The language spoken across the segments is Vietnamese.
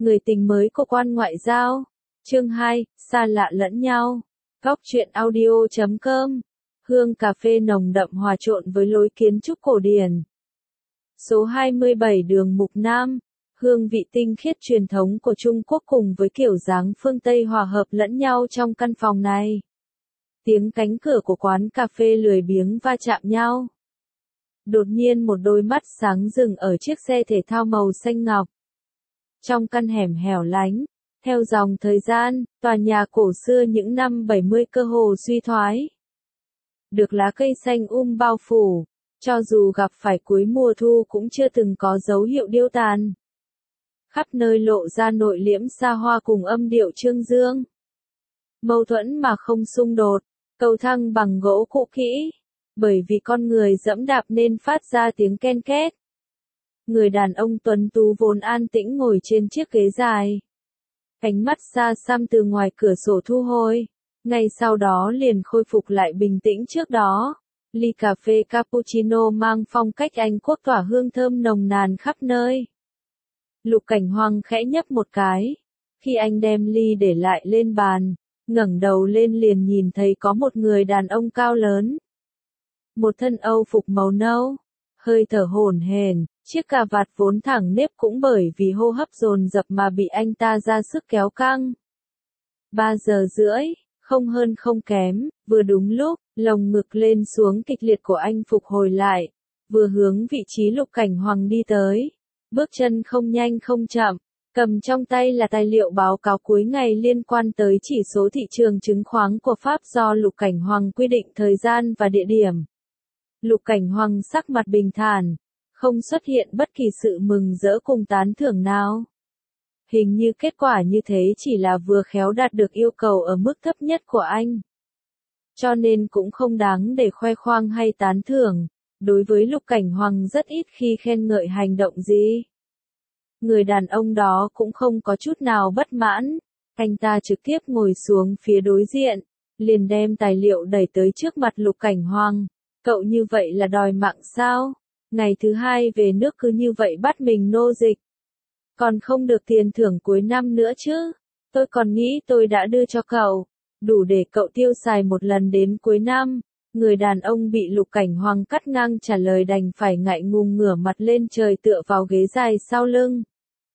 Người tình mới của quan ngoại giao. Chương 2, xa lạ lẫn nhau. Góc truyện audio.com. Hương cà phê nồng đậm hòa trộn với lối kiến trúc cổ điển. Số 27 đường Mục Nam. Hương vị tinh khiết truyền thống của Trung Quốc cùng với kiểu dáng phương Tây hòa hợp lẫn nhau trong căn phòng này. Tiếng cánh cửa của quán cà phê lười biếng va chạm nhau. Đột nhiên một đôi mắt sáng dừng ở chiếc xe thể thao màu xanh ngọc. Trong căn hẻm hẻo lánh, theo dòng thời gian, tòa nhà cổ xưa những năm 70 cơ hồ suy thoái. Được lá cây xanh bao phủ, cho dù gặp phải cuối mùa thu cũng chưa từng có dấu hiệu điêu tàn. Khắp nơi lộ ra nội liễm xa hoa cùng âm điệu trương dương. Mâu thuẫn mà không xung đột, cầu thang bằng gỗ cũ kỹ, bởi vì con người dẫm đạp nên phát ra tiếng ken két. Người đàn ông tuấn tú vốn an tĩnh ngồi trên chiếc ghế dài. Ánh mắt xa xăm từ ngoài cửa sổ thu hồi, ngay sau đó liền khôi phục lại bình tĩnh trước đó. Ly cà phê cappuccino mang phong cách Anh Quốc tỏa hương thơm nồng nàn khắp nơi. Lục Cảnh Hoàng khẽ nhấp một cái. Khi anh đem ly để lại lên bàn, ngẩng đầu lên liền nhìn thấy có một người đàn ông cao lớn. Một thân Âu phục màu nâu, hơi thở hổn hển, chiếc cà vạt vốn thẳng nếp cũng bởi vì hô hấp dồn dập mà bị anh ta ra sức kéo căng. 3 giờ rưỡi, không hơn không kém, vừa đúng lúc, lồng ngực lên xuống kịch liệt của anh phục hồi lại, vừa hướng vị trí Lục Cảnh Hoàng đi tới. Bước chân không nhanh không chậm, cầm trong tay là tài liệu báo cáo cuối ngày liên quan tới chỉ số thị trường chứng khoán của Pháp do Lục Cảnh Hoàng quy định thời gian và địa điểm. Lục Cảnh Hoàng sắc mặt bình thản, không xuất hiện bất kỳ sự mừng rỡ cùng tán thưởng nào. Hình như kết quả như thế chỉ là vừa khéo đạt được yêu cầu ở mức thấp nhất của anh. Cho nên cũng không đáng để khoe khoang hay tán thưởng. Đối với Lục Cảnh Hoàng rất ít khi khen ngợi hành động gì. Người đàn ông đó cũng không có chút nào bất mãn. Anh ta trực tiếp ngồi xuống phía đối diện, liền đem tài liệu đẩy tới trước mặt Lục Cảnh Hoàng. Cậu như vậy là đòi mạng sao? Ngày thứ 2 về nước cứ như vậy bắt mình nô dịch. Còn không được tiền thưởng cuối năm nữa chứ? Tôi còn nghĩ tôi đã đưa cho cậu, đủ để cậu tiêu xài một lần đến cuối năm. Người đàn ông bị Lục Cảnh Hoàng cắt ngang trả lời đành phải ngại ngùng ngửa mặt lên trời tựa vào ghế dài sau lưng.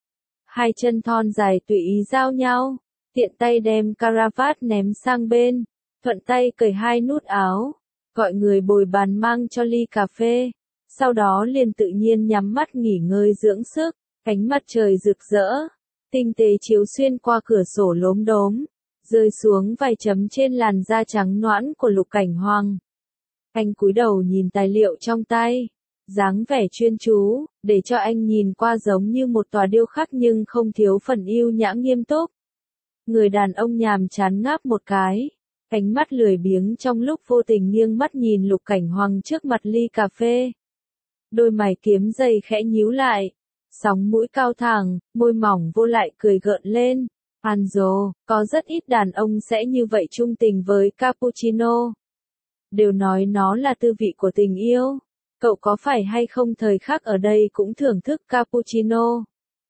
Hai chân thon dài tùy ý giao nhau, tiện tay đem caravat ném sang bên, thuận tay cởi 2 nút áo, gọi người bồi bàn mang cho ly cà phê, sau đó liền tự nhiên nhắm mắt nghỉ ngơi dưỡng sức. Ánh mặt trời rực rỡ, tinh tế chiếu xuyên qua cửa sổ lốm đốm, rơi xuống vài chấm trên làn da trắng nõn của Lục Cảnh Hoàng. Anh cúi đầu nhìn tài liệu trong tay, dáng vẻ chuyên chú, để cho anh nhìn qua giống như một tòa điêu khắc nhưng không thiếu phần yêu nhã nghiêm túc. Người đàn ông nhàm chán ngáp một cái, ánh mắt lười biếng trong lúc vô tình nghiêng mắt nhìn Lục Cảnh Hoàng trước mặt ly cà phê. Đôi mày kiếm dày khẽ nhíu lại, sóng mũi cao thẳng, môi mỏng vô lại cười gợn lên. Anzo, có rất ít đàn ông sẽ như vậy trung tình với cappuccino. Đều nói nó là tư vị của tình yêu. Cậu có phải hay không thời khắc ở đây cũng thưởng thức cappuccino?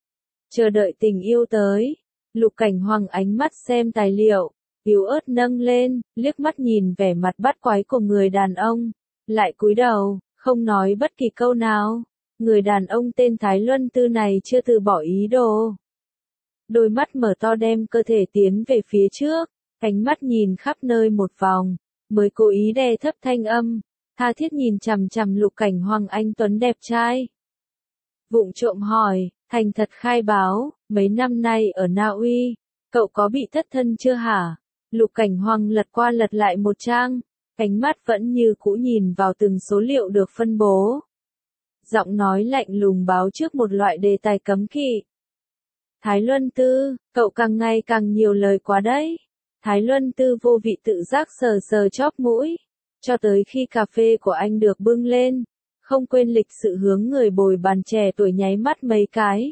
Chờ đợi tình yêu tới. Lục Cảnh Hoàng ánh mắt xem tài liệu, yếu ớt nâng lên, liếc mắt nhìn vẻ mặt bắt quái của người đàn ông, lại cúi đầu, không nói bất kỳ câu nào. Người đàn ông tên Thái Luân Tư này chưa từ bỏ ý đồ. Đôi mắt mở to đem cơ thể tiến về phía trước, ánh mắt nhìn khắp nơi một vòng, mới cố ý đè thấp thanh âm, tha thiết nhìn chằm chằm Lục Cảnh Hoàng anh tuấn đẹp trai. Vụng trộm hỏi, thành thật khai báo, mấy năm nay ở Na Uy, cậu có bị thất thân chưa hả? Lục Cảnh Hoàng lật qua lật lại một trang, ánh mắt vẫn như cũ nhìn vào từng số liệu được phân bố. Giọng nói lạnh lùng báo trước một loại đề tài cấm kỵ. Thái Luân Tư, cậu càng ngày càng nhiều lời quá đấy. Thái Luân Tư vô vị tự giác sờ sờ chóp mũi, cho tới khi cà phê của anh được bưng lên, không quên lịch sự hướng người bồi bàn trẻ tuổi nháy mắt mấy cái.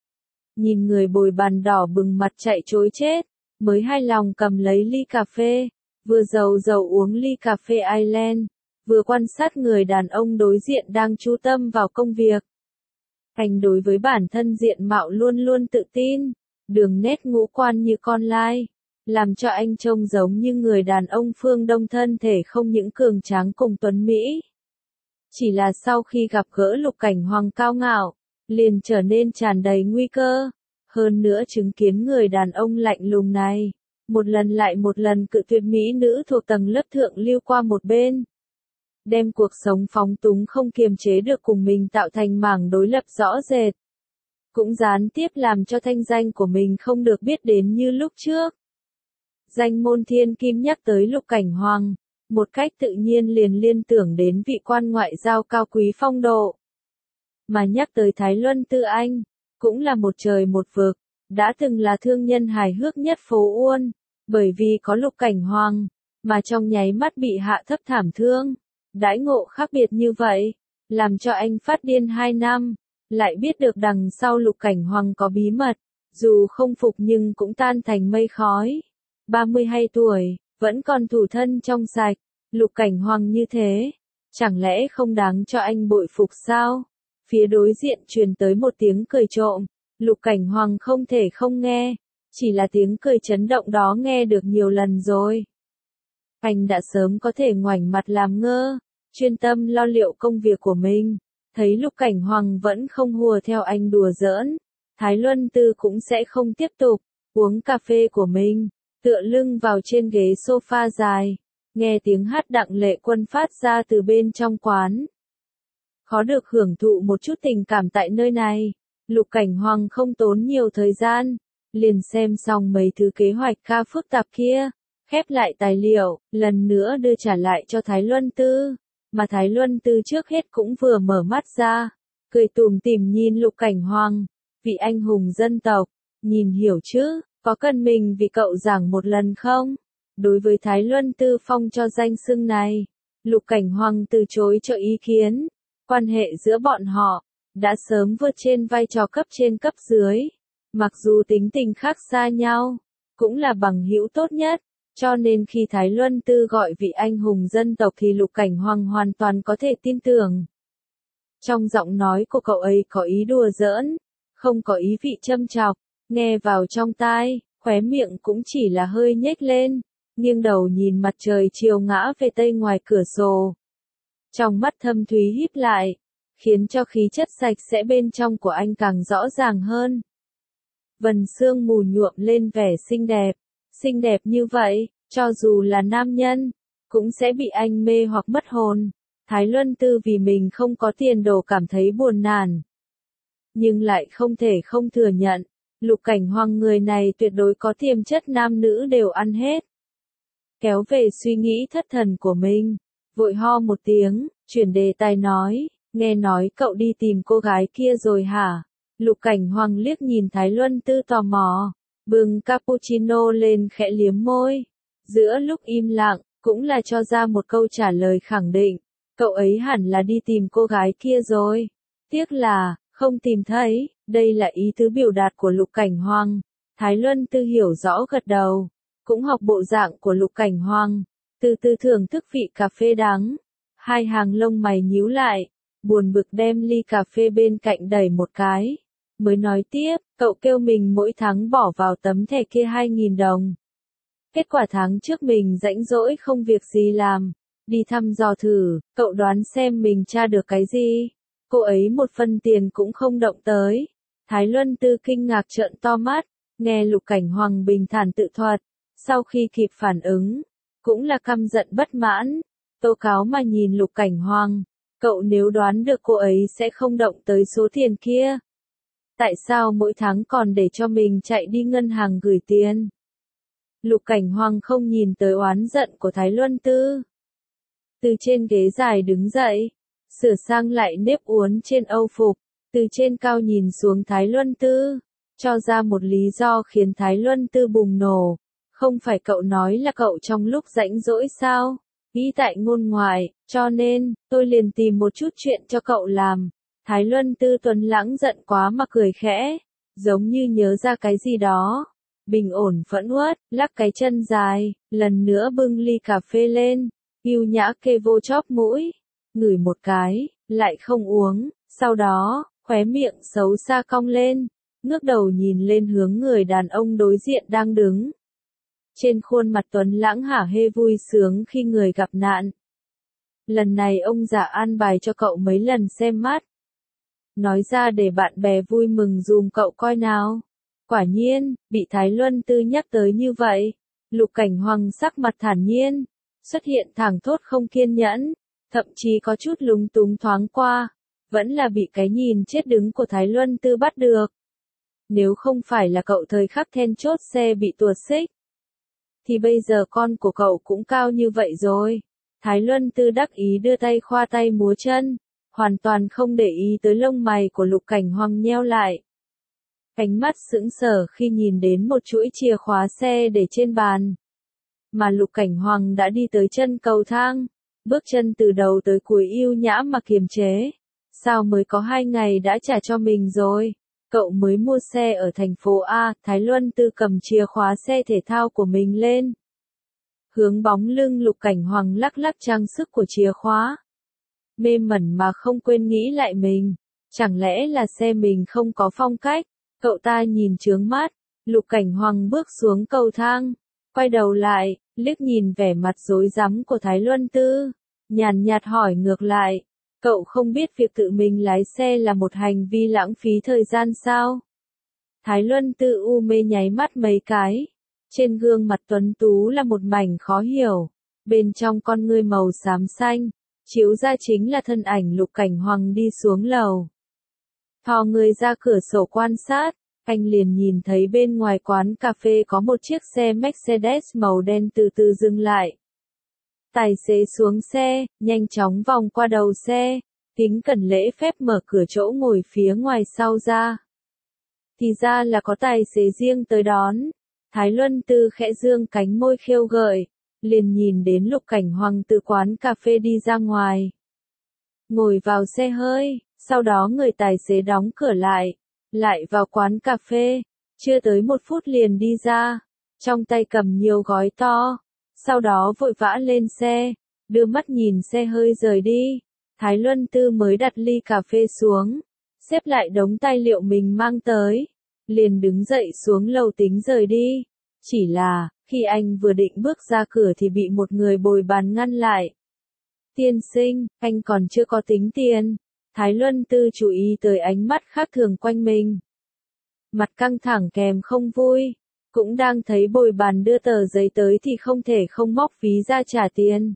Nhìn người bồi bàn đỏ bừng mặt chạy trối chết, mới hài lòng cầm lấy ly cà phê, vừa dầu uống ly cà phê Ireland, vừa quan sát người đàn ông đối diện đang chú tâm vào công việc. Anh đối với bản thân diện mạo luôn luôn tự tin, đường nét ngũ quan như con lai, làm cho anh trông giống như người đàn ông phương Đông thân thể không những cường tráng cùng tuấn Mỹ. Chỉ là sau khi gặp gỡ Lục Cảnh Hoàng cao ngạo, liền trở nên tràn đầy nguy cơ. Hơn nữa chứng kiến người đàn ông lạnh lùng này, một lần lại một lần cự tuyệt mỹ nữ thuộc tầng lớp thượng lưu qua một bên. Đem cuộc sống phóng túng không kiềm chế được cùng mình tạo thành mảng đối lập rõ rệt. Cũng gián tiếp làm cho thanh danh của mình không được biết đến như lúc trước. Danh môn thiên kim nhắc tới Lục Cảnh Hoàng, một cách tự nhiên liền liên tưởng đến vị quan ngoại giao cao quý phong độ. Mà nhắc tới Thái Luân Tư Anh, cũng là một trời một vực, đã từng là thương nhân hài hước nhất phố Uôn, bởi vì có Lục Cảnh Hoàng, mà trong nháy mắt bị hạ thấp thảm thương. Đãi ngộ khác biệt như vậy, làm cho anh phát điên 2 năm, lại biết được đằng sau Lục Cảnh Hoàng có bí mật, dù không phục nhưng cũng tan thành mây khói. 32 tuổi, vẫn còn thủ thân trong sạch, Lục Cảnh Hoàng như thế, chẳng lẽ không đáng cho anh bội phục sao? Phía đối diện truyền tới một tiếng cười trộm, Lục Cảnh Hoàng không thể không nghe, chỉ là tiếng cười chấn động đó nghe được nhiều lần rồi. Anh đã sớm có thể ngoảnh mặt làm ngơ, chuyên tâm lo liệu công việc của mình, thấy Lục Cảnh Hoàng vẫn không hùa theo anh đùa giỡn, Thái Luân Tư cũng sẽ không tiếp tục uống cà phê của mình, tựa lưng vào trên ghế sofa dài, nghe tiếng hát Đặng Lệ Quân phát ra từ bên trong quán. Khó được hưởng thụ một chút tình cảm tại nơi này, Lục Cảnh Hoàng không tốn nhiều thời gian, liền xem xong mấy thứ kế hoạch ca phức tạp kia, khép lại tài liệu, lần nữa đưa trả lại cho Thái Luân Tư, mà Thái Luân Tư trước hết cũng vừa mở mắt ra, cười tủm tỉm nhìn Lục Cảnh Hoàng, vị anh hùng dân tộc, nhìn hiểu chứ, có cần mình vì cậu giảng một lần không? Đối với Thái Luân Tư phong cho danh xưng này, Lục Cảnh Hoàng từ chối cho ý kiến, quan hệ giữa bọn họ đã sớm vượt trên vai trò cấp trên cấp dưới, mặc dù tính tình khác xa nhau, cũng là bằng hữu tốt nhất. Cho nên khi Thái Luân Tư gọi vị anh hùng dân tộc thì Lục Cảnh Hoàng hoàn toàn có thể tin tưởng. Trong giọng nói của cậu ấy có ý đùa giỡn, không có ý vị châm chọc, nghe vào trong tai, khóe miệng cũng chỉ là hơi nhếch lên, nghiêng đầu nhìn mặt trời chiều ngã về tây ngoài cửa sổ. Trong mắt thâm thúy híp lại, khiến cho khí chất sạch sẽ bên trong của anh càng rõ ràng hơn. Vầng sương mù nhuộm lên vẻ xinh đẹp như vậy, cho dù là nam nhân, cũng sẽ bị anh mê hoặc mất hồn. Thái Luân Tư vì mình không có tiền đồ cảm thấy buồn nản. Nhưng lại không thể không thừa nhận, Lục Cảnh Hoàng người này tuyệt đối có tiềm chất nam nữ đều ăn hết. Kéo về suy nghĩ thất thần của mình, vội ho một tiếng, chuyển đề tài nói, nghe nói cậu đi tìm cô gái kia rồi hả? Lục Cảnh Hoàng liếc nhìn Thái Luân Tư tò mò, bưng cappuccino lên khẽ liếm môi. Giữa lúc im lặng, cũng là cho ra một câu trả lời khẳng định, cậu ấy hẳn là đi tìm cô gái kia rồi. Tiếc là, không tìm thấy, đây là ý tứ biểu đạt của Lục Cảnh Hoàng. Thái Luân Tư hiểu rõ gật đầu, cũng học bộ dạng của Lục Cảnh Hoàng, từ từ thưởng thức vị cà phê đắng. Hai hàng lông mày nhíu lại, buồn bực đem ly cà phê bên cạnh đẩy một cái. Mới nói tiếp, cậu kêu mình mỗi tháng bỏ vào tấm thẻ kia 2.000 đồng. Kết quả tháng trước mình rãnh rỗi không việc gì làm, đi thăm dò thử, cậu đoán xem mình tra được cái gì. Cô ấy một phân tiền cũng không động tới. Thái Luân Tư kinh ngạc trợn to mắt, nghe Lục Cảnh Hoàng bình thản tự thuật, sau khi kịp phản ứng, cũng là căm giận bất mãn, tố cáo mà nhìn Lục Cảnh Hoàng, cậu nếu đoán được cô ấy sẽ không động tới số tiền kia. Tại sao mỗi tháng còn để cho mình chạy đi ngân hàng gửi tiền? Lục Cảnh Hoàng không nhìn tới oán giận của Thái Luân Tư. Từ trên ghế dài đứng dậy, sửa sang lại nếp uốn trên âu phục, từ trên cao nhìn xuống Thái Luân Tư, cho ra một lý do khiến Thái Luân Tư bùng nổ. Không phải cậu nói là cậu trong lúc rãnh rỗi sao? Nghĩ tại ngôn ngoại, cho nên, tôi liền tìm một chút chuyện cho cậu làm. Thái Luân Tư tuấn lãng giận quá mà cười khẽ, giống như nhớ ra cái gì đó. Bình ổn phẫn uất, lắc cái chân dài, lần nữa bưng ly cà phê lên, yêu nhã kê vô chóp mũi, ngửi một cái, lại không uống, sau đó, khóe miệng xấu xa cong lên, ngước đầu nhìn lên hướng người đàn ông đối diện đang đứng. Trên khuôn mặt Tuấn Lãng hả hê vui sướng khi người gặp nạn. Lần này ông già an bài cho cậu mấy lần xem mắt. Nói ra để bạn bè vui mừng dùm cậu coi nào. Quả nhiên, bị Thái Luân Tư nhắc tới như vậy. Lục Cảnh Hoàng sắc mặt thản nhiên, xuất hiện thẳng thốt không kiên nhẫn, thậm chí có chút lúng túng thoáng qua, vẫn là bị cái nhìn chết đứng của Thái Luân Tư bắt được. Nếu không phải là cậu thời khắc then chốt xe bị tuột xích, thì bây giờ con của cậu cũng cao như vậy rồi. Thái Luân Tư đắc ý đưa tay khoa tay múa chân, hoàn toàn không để ý tới lông mày của Lục Cảnh Hoàng nheo lại. Ánh mắt sững sờ khi nhìn đến một chuỗi chìa khóa xe để trên bàn. Mà Lục Cảnh Hoàng đã đi tới chân cầu thang, bước chân từ đầu tới cuối yêu nhã mà kiềm chế. Sao mới có 2 ngày đã trả cho mình rồi? Cậu mới mua xe ở thành phố A, Thái Luân Tư cầm chìa khóa xe thể thao của mình lên. Hướng bóng lưng Lục Cảnh Hoàng lắc lắc trang sức của chìa khóa. Mê mẩn mà không quên nghĩ lại mình. Chẳng lẽ là xe mình không có phong cách? Cậu ta nhìn chướng mắt. Lục Cảnh Hoàng bước xuống cầu thang. Quay đầu lại, liếc nhìn vẻ mặt rối rắm của Thái Luân Tư. Nhàn nhạt hỏi ngược lại. Cậu không biết việc tự mình lái xe là một hành vi lãng phí thời gian sao? Thái Luân Tư u mê nháy mắt mấy cái. Trên gương mặt tuấn tú là một mảnh khó hiểu. Bên trong con ngươi màu xám xanh, chiếu ra chính là thân ảnh Lục Cảnh Hoàng đi xuống lầu. Thò người ra cửa sổ quan sát, anh liền nhìn thấy bên ngoài quán cà phê có một chiếc xe Mercedes màu đen từ từ dừng lại. Tài xế xuống xe, nhanh chóng vòng qua đầu xe, kính cẩn lễ phép mở cửa chỗ ngồi phía ngoài sau ra. Thì ra là có tài xế riêng tới đón. Thái Luân Tư khẽ dương cánh môi khêu gợi, liền nhìn đến Lục Cảnh Hoàng từ quán cà phê đi ra ngoài. Ngồi vào xe hơi, sau đó người tài xế đóng cửa lại vào quán cà phê, chưa tới 1 phút liền đi ra, trong tay cầm nhiều gói to, sau đó vội vã lên xe, đưa mắt nhìn xe hơi rời đi. Thái Luân Tư mới đặt ly cà phê xuống, xếp lại đống tài liệu mình mang tới, liền đứng dậy xuống lầu tính rời đi. Chỉ là, khi anh vừa định bước ra cửa thì bị một người bồi bàn ngăn lại. Tiên sinh, anh còn chưa có tính tiền. Thái Luân Tư chú ý tới ánh mắt khác thường quanh mình. Mặt căng thẳng kèm không vui, cũng đang thấy bồi bàn đưa tờ giấy tới thì không thể không móc ví ra trả tiền.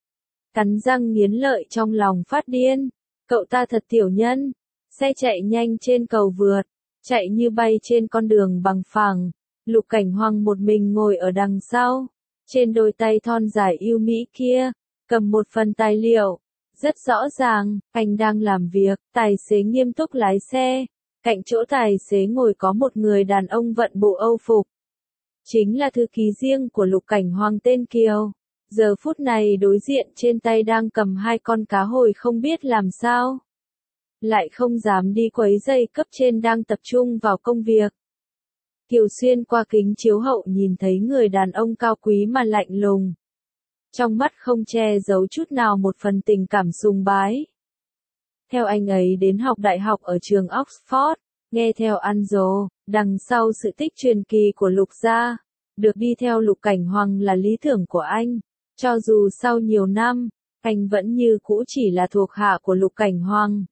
Cắn răng nghiến lợi trong lòng phát điên, cậu ta thật tiểu nhân, xe chạy nhanh trên cầu vượt, chạy như bay trên con đường bằng phẳng. Lục Cảnh Hoàng một mình ngồi ở đằng sau, trên đôi tay thon dài yêu mỹ kia, cầm một phần tài liệu. Rất rõ ràng, anh đang làm việc, tài xế nghiêm túc lái xe. Cạnh chỗ tài xế ngồi có một người đàn ông vận bộ Âu phục. Chính là thư ký riêng của Lục Cảnh Hoàng tên Kiều. Giờ phút này đối diện trên tay đang cầm 2 con cá hồi không biết làm sao. Lại không dám đi quấy rầy cấp trên đang tập trung vào công việc. Kiều xuyên qua kính chiếu hậu nhìn thấy người đàn ông cao quý mà lạnh lùng. Trong mắt không che giấu chút nào một phần tình cảm sùng bái. Theo anh ấy đến học đại học ở trường Oxford, nghe theo Anjo, đằng sau sự tích truyền kỳ của Lục gia, được đi theo Lục Cảnh Hoàng là lý tưởng của anh. Cho dù sau nhiều năm, anh vẫn như cũ chỉ là thuộc hạ của Lục Cảnh Hoàng.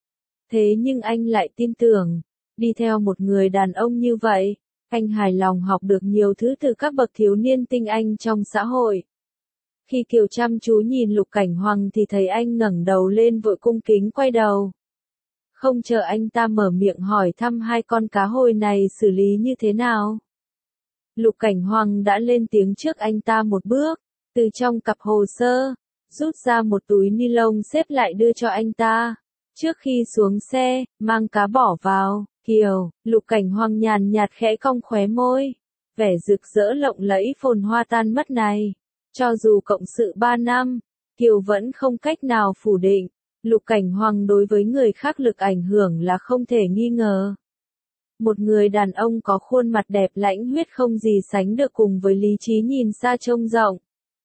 Thế nhưng anh lại tin tưởng, đi theo một người đàn ông như vậy, anh hài lòng học được nhiều thứ từ các bậc thiếu niên tinh anh trong xã hội. Khi Kiều chăm chú nhìn Lục Cảnh Hoàng thì thấy anh ngẩng đầu lên vội cung kính quay đầu. Không chờ anh ta mở miệng hỏi thăm 2 con cá hồi này xử lý như thế nào. Lục Cảnh Hoàng đã lên tiếng trước anh ta một bước, từ trong cặp hồ sơ, rút ra một túi ni lông xếp lại đưa cho anh ta. Trước khi xuống xe, mang cá bỏ vào. Kiều, Lục Cảnh Hoàng nhàn nhạt khẽ cong khóe môi. Vẻ rực rỡ lộng lẫy phồn hoa tan mất này. Cho dù cộng sự 3 năm, Kiều vẫn không cách nào phủ định. Lục Cảnh Hoàng đối với người khác lực ảnh hưởng là không thể nghi ngờ. Một người đàn ông có khuôn mặt đẹp lãnh huyết không gì sánh được cùng với lý trí nhìn xa trông rộng.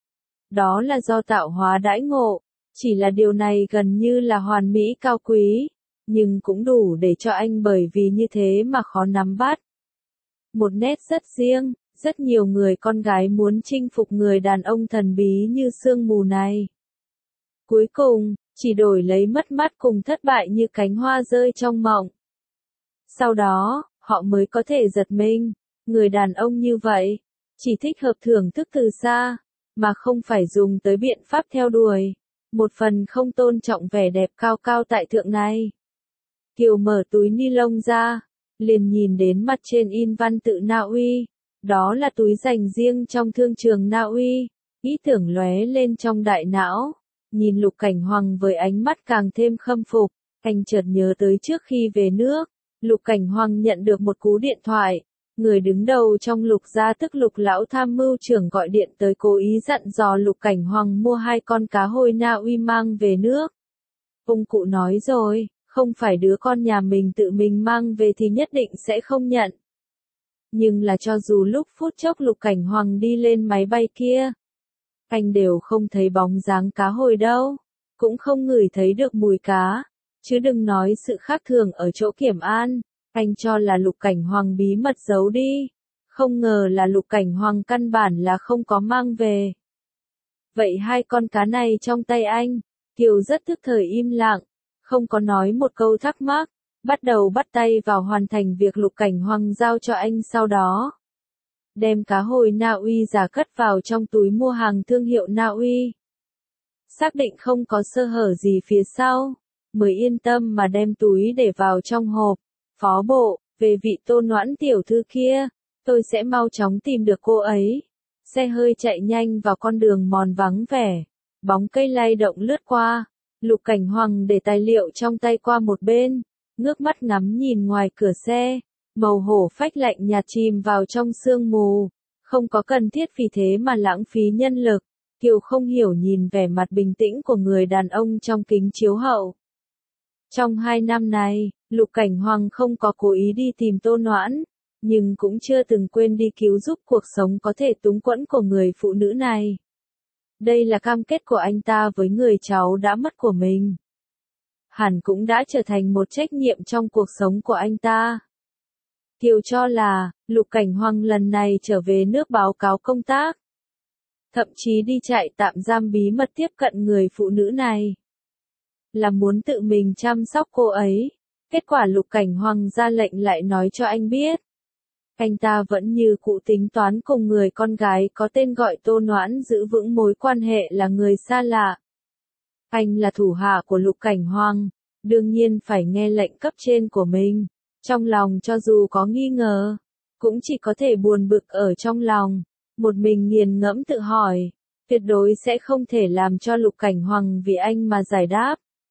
Đó là do tạo hóa đãi ngộ, chỉ là điều này gần như là hoàn mỹ cao quý. nhưng cũng đủ để cho anh bởi vì như thế mà khó nắm bắt. Một nét rất riêng, rất nhiều người con gái muốn chinh phục người đàn ông thần bí như sương mù này. Cuối cùng, chỉ đổi lấy mất mát cùng thất bại như cánh hoa rơi trong mộng. Sau đó, họ mới có thể giật mình, người đàn ông như vậy, chỉ thích hợp thưởng thức từ xa, mà không phải dùng tới biện pháp theo đuổi. Một phần không tôn trọng vẻ đẹp cao cao tại thượng này. Kiều mở túi ni lông ra, liền nhìn đến mặt trên in văn tự Na Uy, đó là túi dành riêng trong thương trường Na Uy. Ý tưởng lóe lên trong đại não, nhìn Lục Cảnh Hoàng với ánh mắt càng thêm khâm phục, anh chợt nhớ tới trước khi về nước, Lục Cảnh Hoàng nhận được một cú điện thoại, người đứng đầu trong Lục gia tức Lục lão tham mưu trưởng gọi điện tới cố ý dặn dò Lục Cảnh Hoàng mua 2 con cá hồi Na Uy mang về nước. Ông cụ nói rồi, không phải đứa con nhà mình tự mình mang về thì nhất định sẽ không nhận. Nhưng là cho dù lúc phút chốc Lục Cảnh Hoàng đi lên máy bay kia, anh đều không thấy bóng dáng cá hồi đâu, cũng không ngửi thấy được mùi cá, chứ đừng nói sự khác thường ở chỗ kiểm an, anh cho là Lục Cảnh Hoàng bí mật giấu đi, không ngờ là Lục Cảnh Hoàng căn bản là không có mang về. Vậy 2 con cá này trong tay anh, Kiều rất tức thời im lặng, không có nói một câu thắc mắc, bắt đầu bắt tay vào hoàn thành việc Lục Cảnh Hoàng giao cho anh sau đó. Đem cá hồi Na Uy giả cất vào trong túi mua hàng thương hiệu Na Uy. Xác định không có sơ hở gì phía sau, mới yên tâm mà đem túi để vào trong hộp. Phó bộ, về vị Tô Noãn tiểu thư kia, tôi sẽ mau chóng tìm được cô ấy. Xe hơi chạy nhanh vào con đường mòn vắng vẻ, bóng cây lay động lướt qua, Lục Cảnh Hoàng để tài liệu trong tay qua một bên, ngước mắt ngắm nhìn ngoài cửa xe, màu hổ phách lạnh nhạt chìm vào trong sương mù, không có cần thiết vì thế mà lãng phí nhân lực. Kiều không hiểu nhìn vẻ mặt bình tĩnh của người đàn ông trong kính chiếu hậu. Trong 2 năm này, Lục Cảnh Hoàng không có cố ý đi tìm Tô Noãn, nhưng cũng chưa từng quên đi cứu giúp cuộc sống có thể túng quẫn của người phụ nữ này. Đây là cam kết của anh ta với người cháu đã mất của mình. Hẳn cũng đã trở thành một trách nhiệm trong cuộc sống của anh ta. Kiều cho là, Lục Cảnh Hoàng lần này trở về nước báo cáo công tác. Thậm chí đi trại tạm giam bí mật tiếp cận người phụ nữ này. Là muốn tự mình chăm sóc cô ấy. Kết quả Lục Cảnh Hoàng ra lệnh lại nói cho anh biết. Anh ta vẫn như cũ tính toán cùng người con gái có tên gọi Tô Noãn giữ vững mối quan hệ là người xa lạ. Anh là thủ hạ của Lục Cảnh Hoàng, đương nhiên phải nghe lệnh cấp trên của mình. Trong lòng cho dù có nghi ngờ, cũng chỉ có thể buồn bực ở trong lòng, một mình nghiền ngẫm tự hỏi, tuyệt đối sẽ không thể làm cho Lục Cảnh Hoàng vì anh mà giải đáp.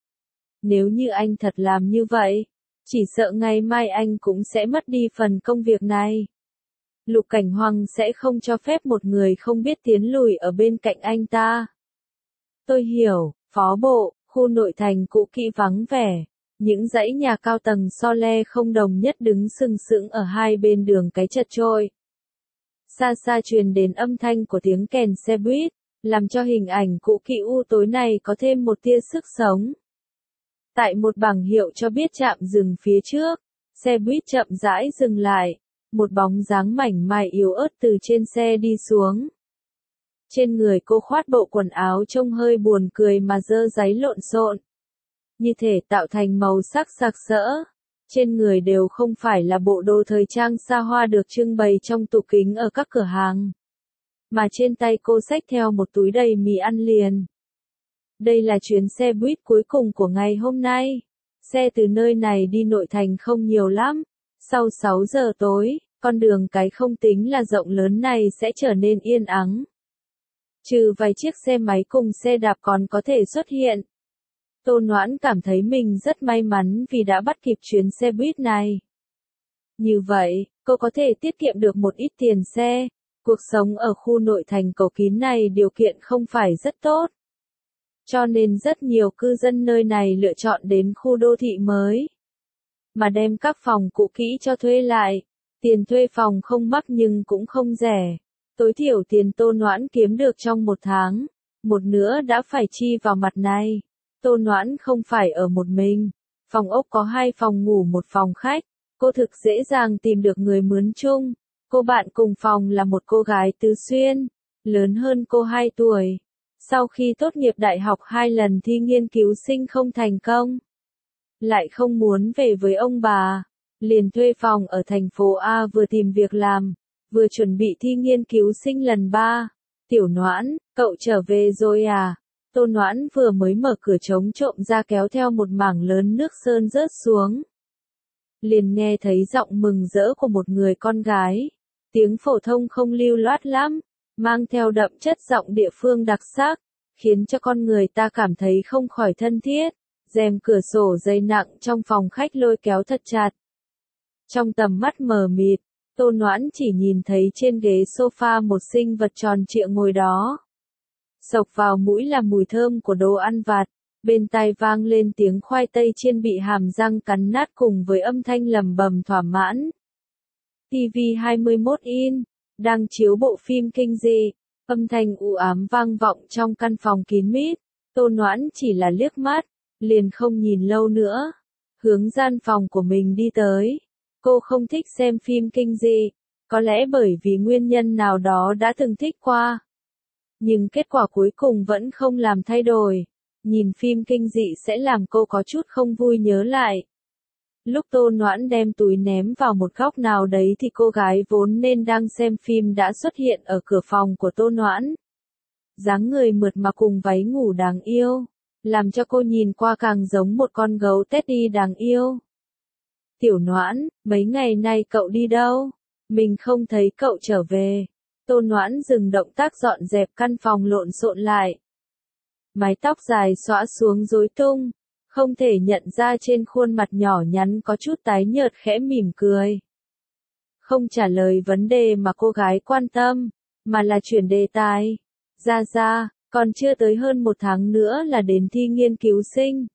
Nếu như anh thật làm như vậy, chỉ sợ ngày mai anh cũng sẽ mất đi phần công việc này. Lục Cảnh Hoàng sẽ không cho phép một người không biết tiến lùi ở bên cạnh anh ta. Tôi hiểu, phó bộ, khu nội thành cũ kỹ vắng vẻ. Những dãy nhà cao tầng so le không đồng nhất đứng sừng sững ở hai bên đường cái chật chội. Xa xa truyền đến âm thanh của tiếng kèn xe buýt, làm cho hình ảnh cũ kỹ u tối này có thêm một tia sức sống. Tại một bảng hiệu cho biết trạm dừng phía trước, xe buýt chậm rãi dừng lại, một bóng dáng mảnh mai yếu ớt từ trên xe đi xuống. Trên người cô khoác bộ quần áo trông hơi buồn cười mà dơ dáy lộn xộn. Như thể tạo thành màu sắc sặc sỡ. Trên người đều không phải là bộ đồ thời trang xa hoa được trưng bày trong tủ kính ở các cửa hàng. Mà trên tay cô xách theo một túi đầy mì ăn liền. Đây là chuyến xe buýt cuối cùng của ngày hôm nay. Xe từ nơi này đi nội thành không nhiều lắm. Sau 6 giờ tối, con đường cái không tính là rộng lớn này sẽ trở nên yên ắng. Trừ vài chiếc xe máy cùng xe đạp còn có thể xuất hiện. Tô Noãn cảm thấy mình rất may mắn vì đã bắt kịp chuyến xe buýt này. Như vậy, cô có thể tiết kiệm được một ít tiền xe. Cuộc sống ở khu nội thành cổ kín này điều kiện không phải rất tốt. Cho nên rất nhiều cư dân nơi này lựa chọn đến khu đô thị mới. Mà đem các phòng cũ kỹ cho thuê lại. Tiền thuê phòng không mắc nhưng cũng không rẻ. Tối thiểu tiền Tô Noãn kiếm được trong 1 tháng. Một nửa đã phải chi vào mặt này. Tô Noãn không phải ở một mình. Phòng ốc có 2 phòng ngủ một phòng khách, cô thực dễ dàng tìm được người mướn chung. Cô bạn cùng phòng là một cô gái tứ xuyên, lớn hơn cô 2 tuổi. Sau khi tốt nghiệp đại học 2 lần thi nghiên cứu sinh không thành công, lại không muốn về với ông bà, liền thuê phòng ở thành phố A vừa tìm việc làm, vừa chuẩn bị thi nghiên cứu sinh lần 3. Tiểu Noãn, cậu trở về rồi à? Tô Noãn vừa mới mở cửa trống trộm ra kéo theo một mảng lớn nước sơn rớt xuống. Liền nghe thấy giọng mừng rỡ của một người con gái. Tiếng phổ thông không lưu loát lắm, mang theo đậm chất giọng địa phương đặc sắc, khiến cho con người ta cảm thấy không khỏi thân thiết. Rèm cửa sổ dày nặng trong phòng khách lôi kéo thật chặt. Trong tầm mắt mờ mịt, Tô Noãn chỉ nhìn thấy trên ghế sofa một sinh vật tròn trịa ngồi đó. Xộc vào mũi là mùi thơm của đồ ăn vặt, bên tai vang lên tiếng khoai tây chiên bị hàm răng cắn nát cùng với âm thanh lầm bầm thỏa mãn. TV 21 inch, đang chiếu bộ phim kinh dị, âm thanh u ám vang vọng trong căn phòng kín mít. Tô Noãn chỉ là liếc mắt, liền không nhìn lâu nữa, hướng gian phòng của mình đi tới. Cô không thích xem phim kinh dị, có lẽ bởi vì nguyên nhân nào đó đã từng thích qua. Nhưng kết quả cuối cùng vẫn không làm thay đổi. Nhìn phim kinh dị sẽ làm cô có chút không vui nhớ lại. Lúc Tô Noãn đem túi ném vào một góc nào đấy thì cô gái vốn nên đang xem phim đã xuất hiện ở cửa phòng của Tô Noãn. Dáng người mượt mà cùng váy ngủ đáng yêu, làm cho cô nhìn qua càng giống một con gấu Teddy đáng yêu. Tiểu Noãn, mấy ngày nay cậu đi đâu? Mình không thấy cậu trở về. Tô Noãn dừng động tác dọn dẹp căn phòng lộn xộn lại. Mái tóc dài xõa xuống rối tung, không thể nhận ra trên khuôn mặt nhỏ nhắn có chút tái nhợt khẽ mỉm cười. Không trả lời vấn đề mà cô gái quan tâm, mà là chuyển đề tài. Ra, còn chưa tới hơn 1 tháng nữa là đến thi nghiên cứu sinh.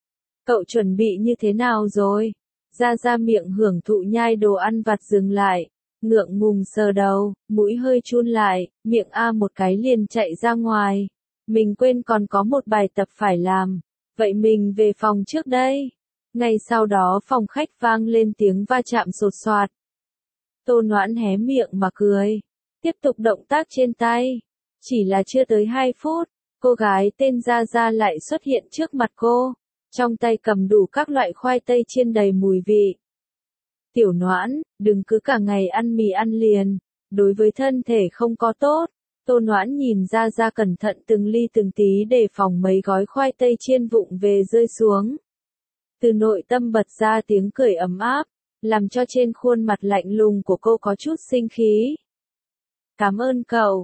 Cậu chuẩn bị như thế nào rồi? Ra miệng hưởng thụ nhai đồ ăn vặt dừng lại, ngượng ngùng sờ đầu, mũi hơi chun lại, miệng a một cái liền chạy ra ngoài. Mình quên còn có một bài tập phải làm, vậy mình về phòng trước đây. Ngay sau đó phòng khách vang lên tiếng va chạm sột soạt. Tô Noãn hé miệng mà cười, tiếp tục động tác trên tay. Chỉ là chưa tới 2 phút, cô gái tên Ra lại xuất hiện trước mặt cô, trong tay cầm đủ các loại khoai tây chiên đầy mùi vị. Tiểu Noãn, đừng cứ cả ngày ăn mì ăn liền, đối với thân thể không có tốt. Tô Noãn nhìn Ra cẩn thận từng ly từng tí để phòng mấy gói khoai tây chiên vụng về rơi xuống. Từ nội tâm bật ra tiếng cười ấm áp, làm cho trên khuôn mặt lạnh lùng của cô có chút sinh khí. Cảm ơn cậu,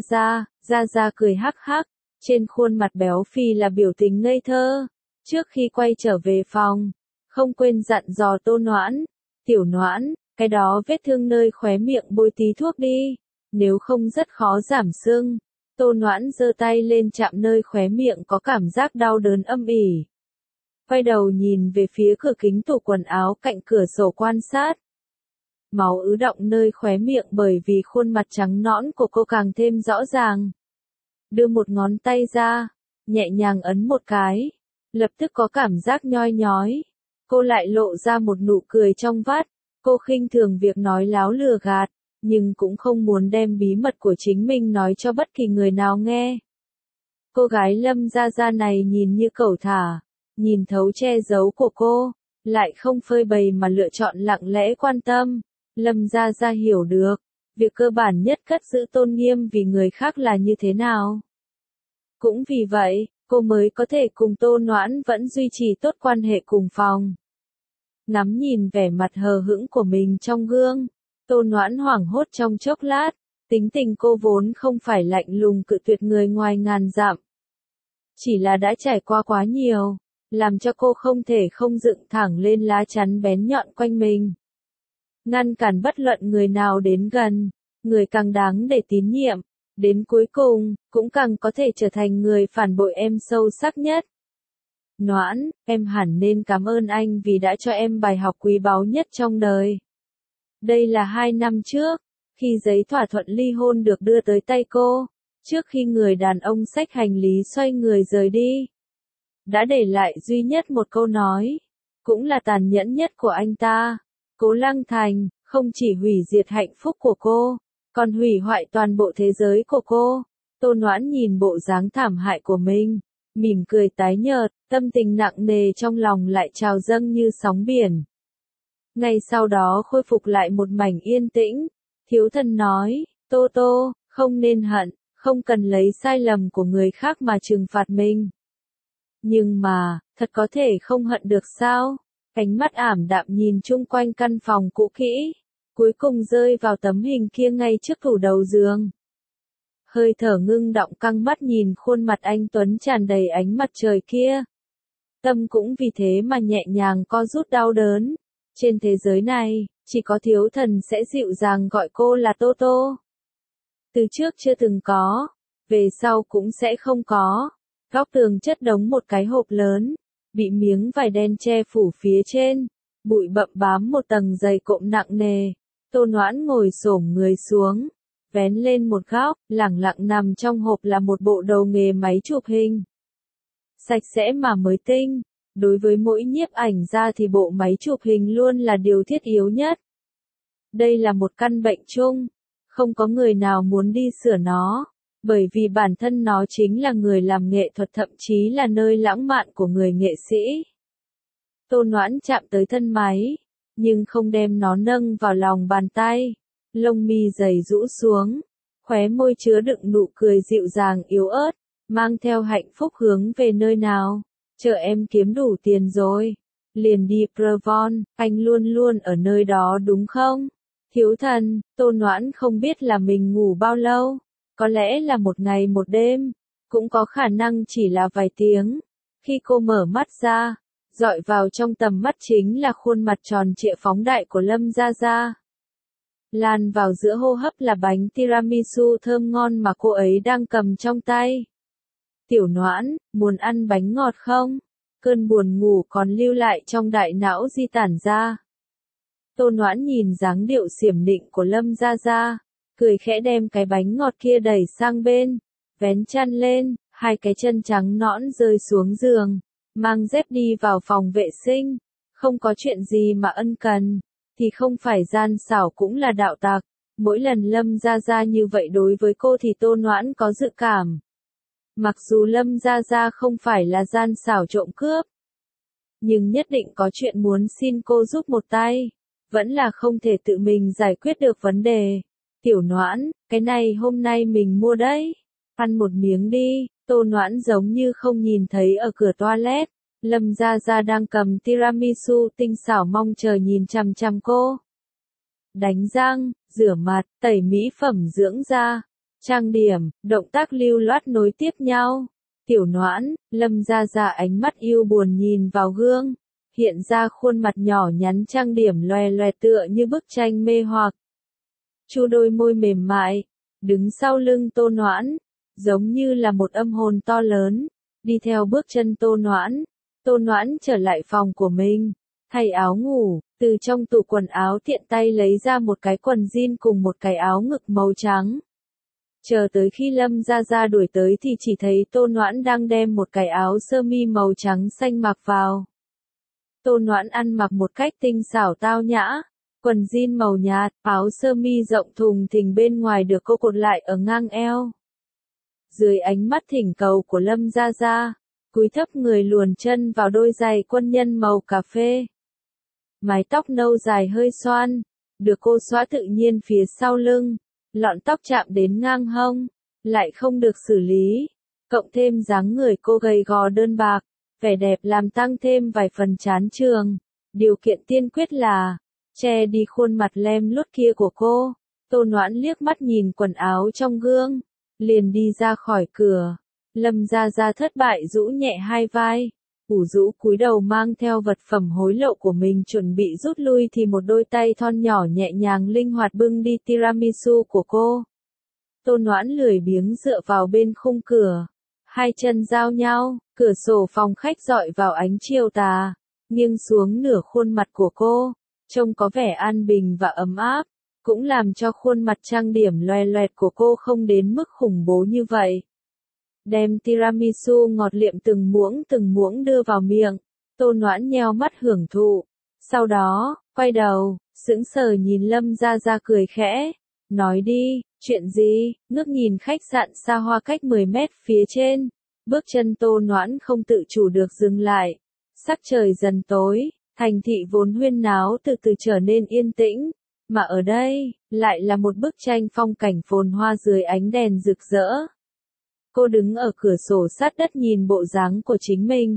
Ra cười hắc hắc, trên khuôn mặt béo phì là biểu tình ngây thơ. Trước khi quay trở về phòng, không quên dặn dò Tô Noãn, Tiểu Noãn, cái đó vết thương nơi khóe miệng bôi tí thuốc đi, nếu không rất khó giảm sưng. Tô Noãn giơ tay lên chạm nơi khóe miệng có cảm giác đau đớn âm ỉ. Quay đầu nhìn về phía cửa kính tủ quần áo cạnh cửa sổ quan sát. Máu ứ đọng nơi khóe miệng bởi vì khuôn mặt trắng nõn của cô càng thêm rõ ràng. Đưa một ngón tay ra, nhẹ nhàng ấn một cái, lập tức có cảm giác nhoi nhói. Cô lại lộ ra một nụ cười trong vắt, cô khinh thường việc nói láo lừa gạt, nhưng cũng không muốn đem bí mật của chính mình nói cho bất kỳ người nào nghe. Cô gái Lâm Ra này nhìn như cẩu thả, nhìn thấu che giấu của cô, lại không phơi bày mà lựa chọn lặng lẽ quan tâm. Lâm Ra hiểu được, việc cơ bản nhất cất giữ tôn nghiêm vì người khác là như thế nào. Cũng vì vậy, cô mới có thể cùng Tô Noãn vẫn duy trì tốt quan hệ cùng phòng. Ngắm nhìn vẻ mặt hờ hững của mình trong gương, Tô Noãn hoảng hốt trong chốc lát, tính tình cô vốn không phải lạnh lùng cự tuyệt người ngoài ngàn dặm. Chỉ là đã trải qua quá nhiều, làm cho cô không thể không dựng thẳng lên lá chắn bén nhọn quanh mình. Ngăn cản bất luận người nào đến gần, người càng đáng để tín nhiệm, đến cuối cùng, cũng càng có thể trở thành người phản bội em sâu sắc nhất. Noãn, em hẳn nên cảm ơn anh vì đã cho em bài học quý báu nhất trong đời. Đây là 2 năm trước, khi giấy thỏa thuận ly hôn được đưa tới tay cô, trước khi người đàn ông xách hành lý xoay người rời đi. Đã để lại duy nhất một câu nói. cũng là tàn nhẫn nhất của anh ta. Cố Lăng Thành, không chỉ hủy diệt hạnh phúc của cô, còn hủy hoại toàn bộ thế giới của cô. Tô Noãn nhìn bộ dáng thảm hại của mình, mỉm cười tái nhợt, tâm tình nặng nề trong lòng lại trào dâng như sóng biển. Ngay sau đó khôi phục lại một mảnh yên tĩnh, Thiếu Thần nói, Tô Tô, không nên hận, không cần lấy sai lầm của người khác mà trừng phạt mình. Nhưng mà, thật có thể không hận được sao? Ánh mắt ảm đạm nhìn chung quanh căn phòng cũ kỹ, cuối cùng rơi vào tấm hình kia ngay trước tủ đầu giường. Hơi thở ngưng đọng căng mắt nhìn khuôn mặt anh Tuấn tràn đầy ánh mặt trời kia. Tâm cũng vì thế mà nhẹ nhàng co rút đau đớn. Trên thế giới này, chỉ có Thiếu Thần sẽ dịu dàng gọi cô là Tô Tô. Từ trước chưa từng có, về sau cũng sẽ không có. Góc tường chất đống một cái hộp lớn, bị miếng vải đen che phủ phía trên, bụi bặm bám một tầng dày cộm nặng nề. Tô Noãn ngồi xổm người xuống, vén lên một góc, lẳng lặng nằm trong hộp là một bộ đồ nghề máy chụp hình. Sạch sẽ mà mới tinh, đối với mỗi nhiếp ảnh gia thì bộ máy chụp hình luôn là điều thiết yếu nhất. Đây là một căn bệnh chung, không có người nào muốn đi sửa nó, bởi vì bản thân nó chính là người làm nghệ thuật, thậm chí là nơi lãng mạn của người nghệ sĩ. Tô Noãn chạm tới thân máy, nhưng không đem nó nâng vào lòng bàn tay. Lông mi dày rũ xuống, khóe môi chứa đựng nụ cười dịu dàng yếu ớt, mang theo hạnh phúc hướng về nơi nào. Chờ em kiếm đủ tiền rồi, liền đi Provence, anh luôn luôn ở nơi đó đúng không? Thiếu Thần, Tô Noãn không biết là mình ngủ bao lâu, có lẽ là một ngày một đêm, cũng có khả năng chỉ là vài tiếng. Khi cô mở mắt ra, dọi vào trong tầm mắt chính là khuôn mặt tròn trịa phóng đại của Lâm Gia Gia. Lan vào giữa hô hấp là bánh tiramisu thơm ngon mà cô ấy đang cầm trong tay. Tiểu Noãn, muốn ăn bánh ngọt không? Cơn buồn ngủ còn lưu lại trong đại não di tản ra. Tô Noãn nhìn dáng điệu xiểm nịnh của Lâm Gia Gia, cười khẽ đem cái bánh ngọt kia đẩy sang bên, vén chăn lên, hai cái chân trắng nõn rơi xuống giường, mang dép đi vào phòng vệ sinh. Không có chuyện gì mà ân cần, thì không phải gian xảo cũng là đạo tặc. Mỗi lần Lâm Gia Gia như vậy đối với cô thì Tô Noãn có dự cảm. Mặc dù Lâm Gia Gia không phải là gian xảo trộm cướp, nhưng nhất định có chuyện muốn xin cô giúp một tay, vẫn là không thể tự mình giải quyết được vấn đề. Tiểu Noãn, cái này hôm nay mình mua đấy, ăn một miếng đi. Tô Noãn giống như không nhìn thấy ở cửa toilet, Lâm Gia Gia đang cầm tiramisu tinh xảo mong chờ nhìn chằm chằm cô. Đánh răng, rửa mặt, tẩy mỹ phẩm dưỡng da, trang điểm, động tác lưu loát nối tiếp nhau. Tiểu Noãn, Lâm Gia Gia ánh mắt yêu buồn nhìn vào gương, hiện ra khuôn mặt nhỏ nhắn trang điểm loè loè tựa như bức tranh mê hoặc. Chu đôi môi mềm mại, đứng sau lưng Tô Noãn, giống như là một âm hồn to lớn, đi theo bước chân Tô Noãn. Tô Noãn trở lại phòng của mình, thay áo ngủ, từ trong tủ quần áo tiện tay lấy ra một cái quần jean cùng một cái áo ngực màu trắng. Chờ tới khi Lâm Gia Gia đuổi tới thì chỉ thấy Tô Noãn đang đem một cái áo sơ mi màu trắng xanh mặc vào. Tô Noãn ăn mặc một cách tinh xảo tao nhã, quần jean màu nhạt, áo sơ mi rộng thùng thình bên ngoài được cô cột lại ở ngang eo. Dưới ánh mắt thỉnh cầu của Lâm Gia Gia, cúi thấp người luồn chân vào đôi giày quân nhân màu cà phê. Mái tóc nâu dài hơi xoăn, được cô xõa tự nhiên phía sau lưng, lọn tóc chạm đến ngang hông, lại không được xử lý, cộng thêm dáng người cô gầy gò đơn bạc, vẻ đẹp làm tăng thêm vài phần chán chường. Điều kiện tiên quyết là che đi khuôn mặt lem lút kia của cô. Tô Noãn liếc mắt nhìn quần áo trong gương, liền đi ra khỏi cửa. Lâm Gia Gia thất bại rũ nhẹ hai vai, ủ rũ cúi đầu mang theo vật phẩm hối lộ của mình chuẩn bị rút lui thì một đôi tay thon nhỏ nhẹ nhàng linh hoạt bưng đi tiramisu của cô. Tô Noãn lười biếng dựa vào bên khung cửa, hai chân giao nhau, cửa sổ phòng khách dọi vào ánh chiều tà, nghiêng xuống nửa khuôn mặt của cô, trông có vẻ an bình và ấm áp, cũng làm cho khuôn mặt trang điểm loè loẹt của cô không đến mức khủng bố như vậy. Đem tiramisu ngọt liệm từng muỗng đưa vào miệng, Tô Noãn nheo mắt hưởng thụ. Sau đó, quay đầu, sững sờ nhìn Lâm Gia Gia cười khẽ. Nói đi, chuyện gì? Ngước nhìn khách sạn xa hoa cách 10 mét phía trên. Bước chân Tô Noãn không tự chủ được dừng lại. Sắc trời dần tối, thành thị vốn huyên náo từ từ trở nên yên tĩnh. Mà ở đây, lại là một bức tranh phong cảnh phồn hoa dưới ánh đèn rực rỡ. Cô đứng ở cửa sổ sát đất nhìn bộ dáng của chính mình.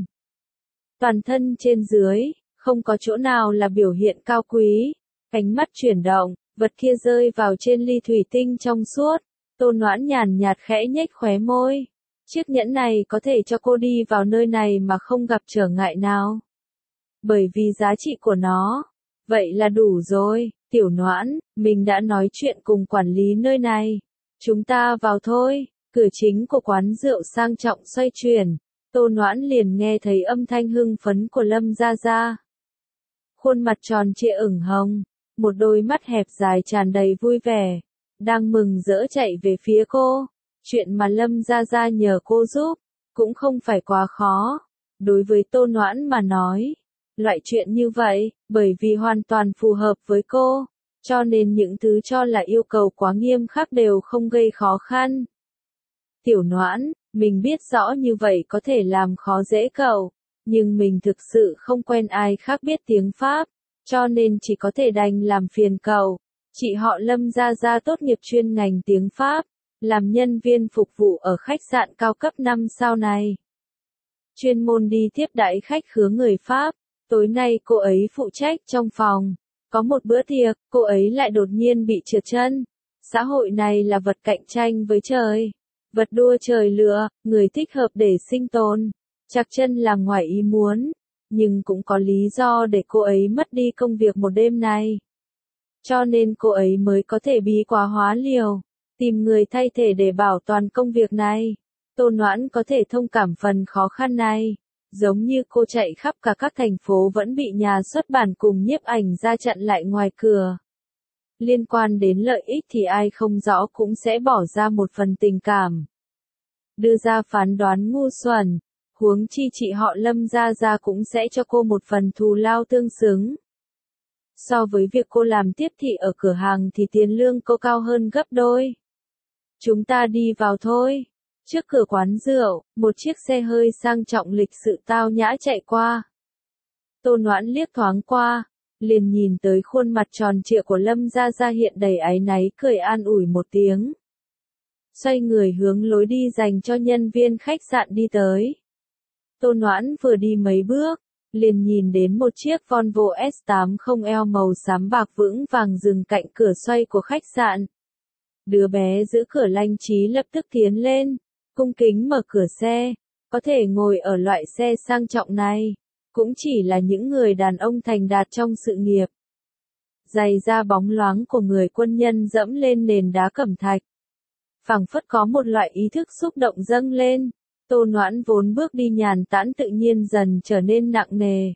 Toàn thân trên dưới, không có chỗ nào là biểu hiện cao quý. Ánh mắt chuyển động, vật kia rơi vào trên ly thủy tinh trong suốt. Tô Noãn nhàn nhạt khẽ nhếch khóe môi. Chiếc nhẫn này có thể cho cô đi vào nơi này mà không gặp trở ngại nào. Bởi vì giá trị của nó. Vậy là đủ rồi, Tiểu Noãn, mình đã nói chuyện cùng quản lý nơi này. Chúng ta vào thôi. Cửa chính của quán rượu sang trọng xoay chuyển. Tô Noãn liền nghe thấy âm thanh hưng phấn của Lâm Gia Gia. Khuôn mặt tròn trịa ửng hồng, một đôi mắt hẹp dài tràn đầy vui vẻ, đang mừng rỡ chạy về phía cô. Chuyện mà Lâm Gia Gia nhờ cô giúp, cũng không phải quá khó. Đối với Tô Noãn mà nói, loại chuyện như vậy, bởi vì hoàn toàn phù hợp với cô, cho nên những thứ cho là yêu cầu quá nghiêm khắc đều không gây khó khăn. Tiểu Noãn, mình biết rõ như vậy có thể làm khó dễ cậu, nhưng mình thực sự không quen ai khác biết tiếng Pháp, cho nên chỉ có thể đành làm phiền cậu. Chị họ Lâm Gia Gia tốt nghiệp chuyên ngành tiếng Pháp, làm nhân viên phục vụ ở khách sạn cao cấp 5 sao này. Chuyên môn đi tiếp đãi khách khứa người Pháp, tối nay cô ấy phụ trách trong phòng. Có một bữa tiệc, cô ấy lại đột nhiên bị trượt chân. Xã hội này là vật cạnh tranh với trời. Vật đua trời lựa, người thích hợp để sinh tồn. Trặc chân là ngoài ý muốn, nhưng cũng có lý do để cô ấy mất đi công việc một đêm này. Cho nên cô ấy mới có thể bí quá hóa liều, tìm người thay thế để bảo toàn công việc này. Tô Noãn có thể thông cảm phần khó khăn này. Giống như cô chạy khắp cả các thành phố vẫn bị nhà xuất bản cùng nhiếp ảnh ra chặn lại ngoài cửa. Liên quan đến lợi ích thì ai không rõ cũng sẽ bỏ ra một phần tình cảm. Đưa ra phán đoán ngu xuẩn, huống chi chị họ Lâm Gia Gia cũng sẽ cho cô một phần thù lao tương xứng. So với việc cô làm tiếp thị ở cửa hàng thì tiền lương cô cao hơn gấp đôi. Chúng ta đi vào thôi. Trước cửa quán rượu, một chiếc xe hơi sang trọng lịch sự tao nhã chạy qua. Tô Noãn liếc thoáng qua, liền nhìn tới khuôn mặt tròn trịa của Lâm Gia Gia hiện đầy áy náy cười an ủi một tiếng. Xoay người hướng lối đi dành cho nhân viên khách sạn đi tới. Tô Noãn vừa đi mấy bước, liền nhìn đến một chiếc Volvo S80L màu xám bạc vững vàng dừng cạnh cửa xoay của khách sạn. Đứa bé giữ cửa lanh trí lập tức tiến lên, cung kính mở cửa xe. Có thể ngồi ở loại xe sang trọng này, cũng chỉ là những người đàn ông thành đạt trong sự nghiệp. Giày da bóng loáng của người quân nhân dẫm lên nền đá cẩm thạch. Phảng phất có một loại ý thức xúc động dâng lên. Tô Noãn vốn bước đi nhàn tản tự nhiên dần trở nên nặng nề.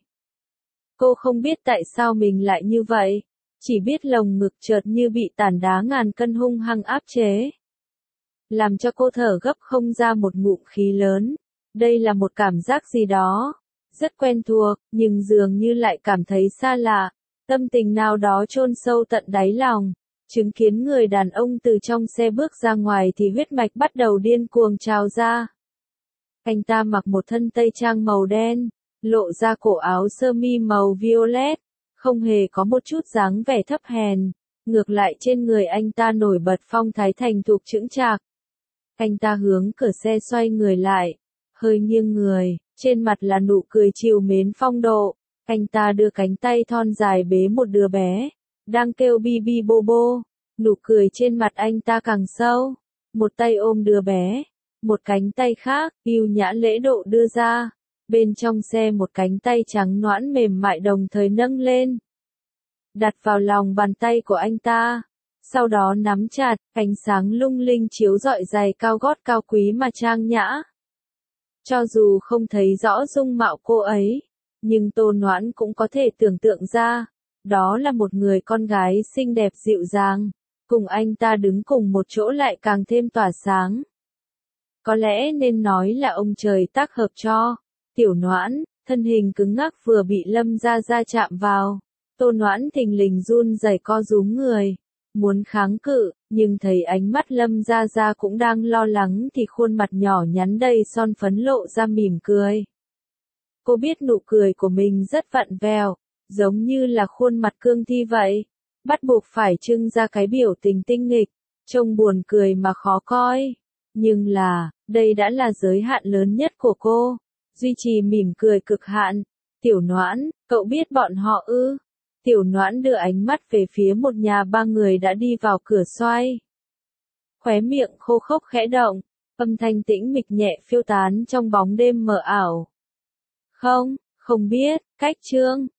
Cô không biết tại sao mình lại như vậy, chỉ biết lồng ngực chợt như bị tảng đá ngàn cân hung hăng áp chế. Làm cho cô thở gấp không ra một ngụm khí lớn. Đây là một cảm giác gì đó, rất quen thuộc, nhưng dường như lại cảm thấy xa lạ. Tâm tình nào đó chôn sâu tận đáy lòng. Chứng kiến người đàn ông từ trong xe bước ra ngoài thì huyết mạch bắt đầu điên cuồng trào ra. Anh ta mặc một thân tây trang màu đen, lộ ra cổ áo sơ mi màu violet, không hề có một chút dáng vẻ thấp hèn, ngược lại trên người anh ta nổi bật phong thái thành thục chững chạc. Anh ta hướng cửa xe xoay người lại, hơi nghiêng người, trên mặt là nụ cười trìu mến phong độ. Anh ta đưa cánh tay thon dài bế một đứa bé, đang kêu bi bi bô bô. Nụ cười trên mặt anh ta càng sâu, một tay ôm đứa bé, một cánh tay khác, yêu nhã lễ độ đưa ra. Bên trong xe một cánh tay trắng nõn mềm mại đồng thời nâng lên, đặt vào lòng bàn tay của anh ta. Sau đó nắm chặt, ánh sáng lung linh chiếu rọi giày cao gót cao quý mà trang nhã. Cho dù không thấy rõ dung mạo cô ấy, nhưng Tô Noãn cũng có thể tưởng tượng ra, đó là một người con gái xinh đẹp dịu dàng, cùng anh ta đứng cùng một chỗ lại càng thêm tỏa sáng. Có lẽ nên nói là ông trời tác hợp cho. Tiểu Noãn, thân hình cứng ngắc vừa bị Lâm Gia Gia chạm vào. Tô Noãn thình lình run rẩy co rúm người, muốn kháng cự, nhưng thấy ánh mắt Lâm Gia Gia cũng đang lo lắng thì khuôn mặt nhỏ nhắn đầy son phấn lộ ra mỉm cười. Cô biết nụ cười của mình rất vặn vẹo, giống như là khuôn mặt cương thi vậy, bắt buộc phải trưng ra cái biểu tình tinh nghịch, trông buồn cười mà khó coi. Nhưng là, đây đã là giới hạn lớn nhất của cô, duy trì mỉm cười cực hạn. Tiểu Noãn, cậu biết bọn họ ư? Tiểu Noãn đưa ánh mắt về phía một nhà ba người đã đi vào cửa xoay. Khóe miệng khô khốc khẽ động, âm thanh tĩnh mịch nhẹ phiêu tán trong bóng đêm mờ ảo. Không biết, cách Trương,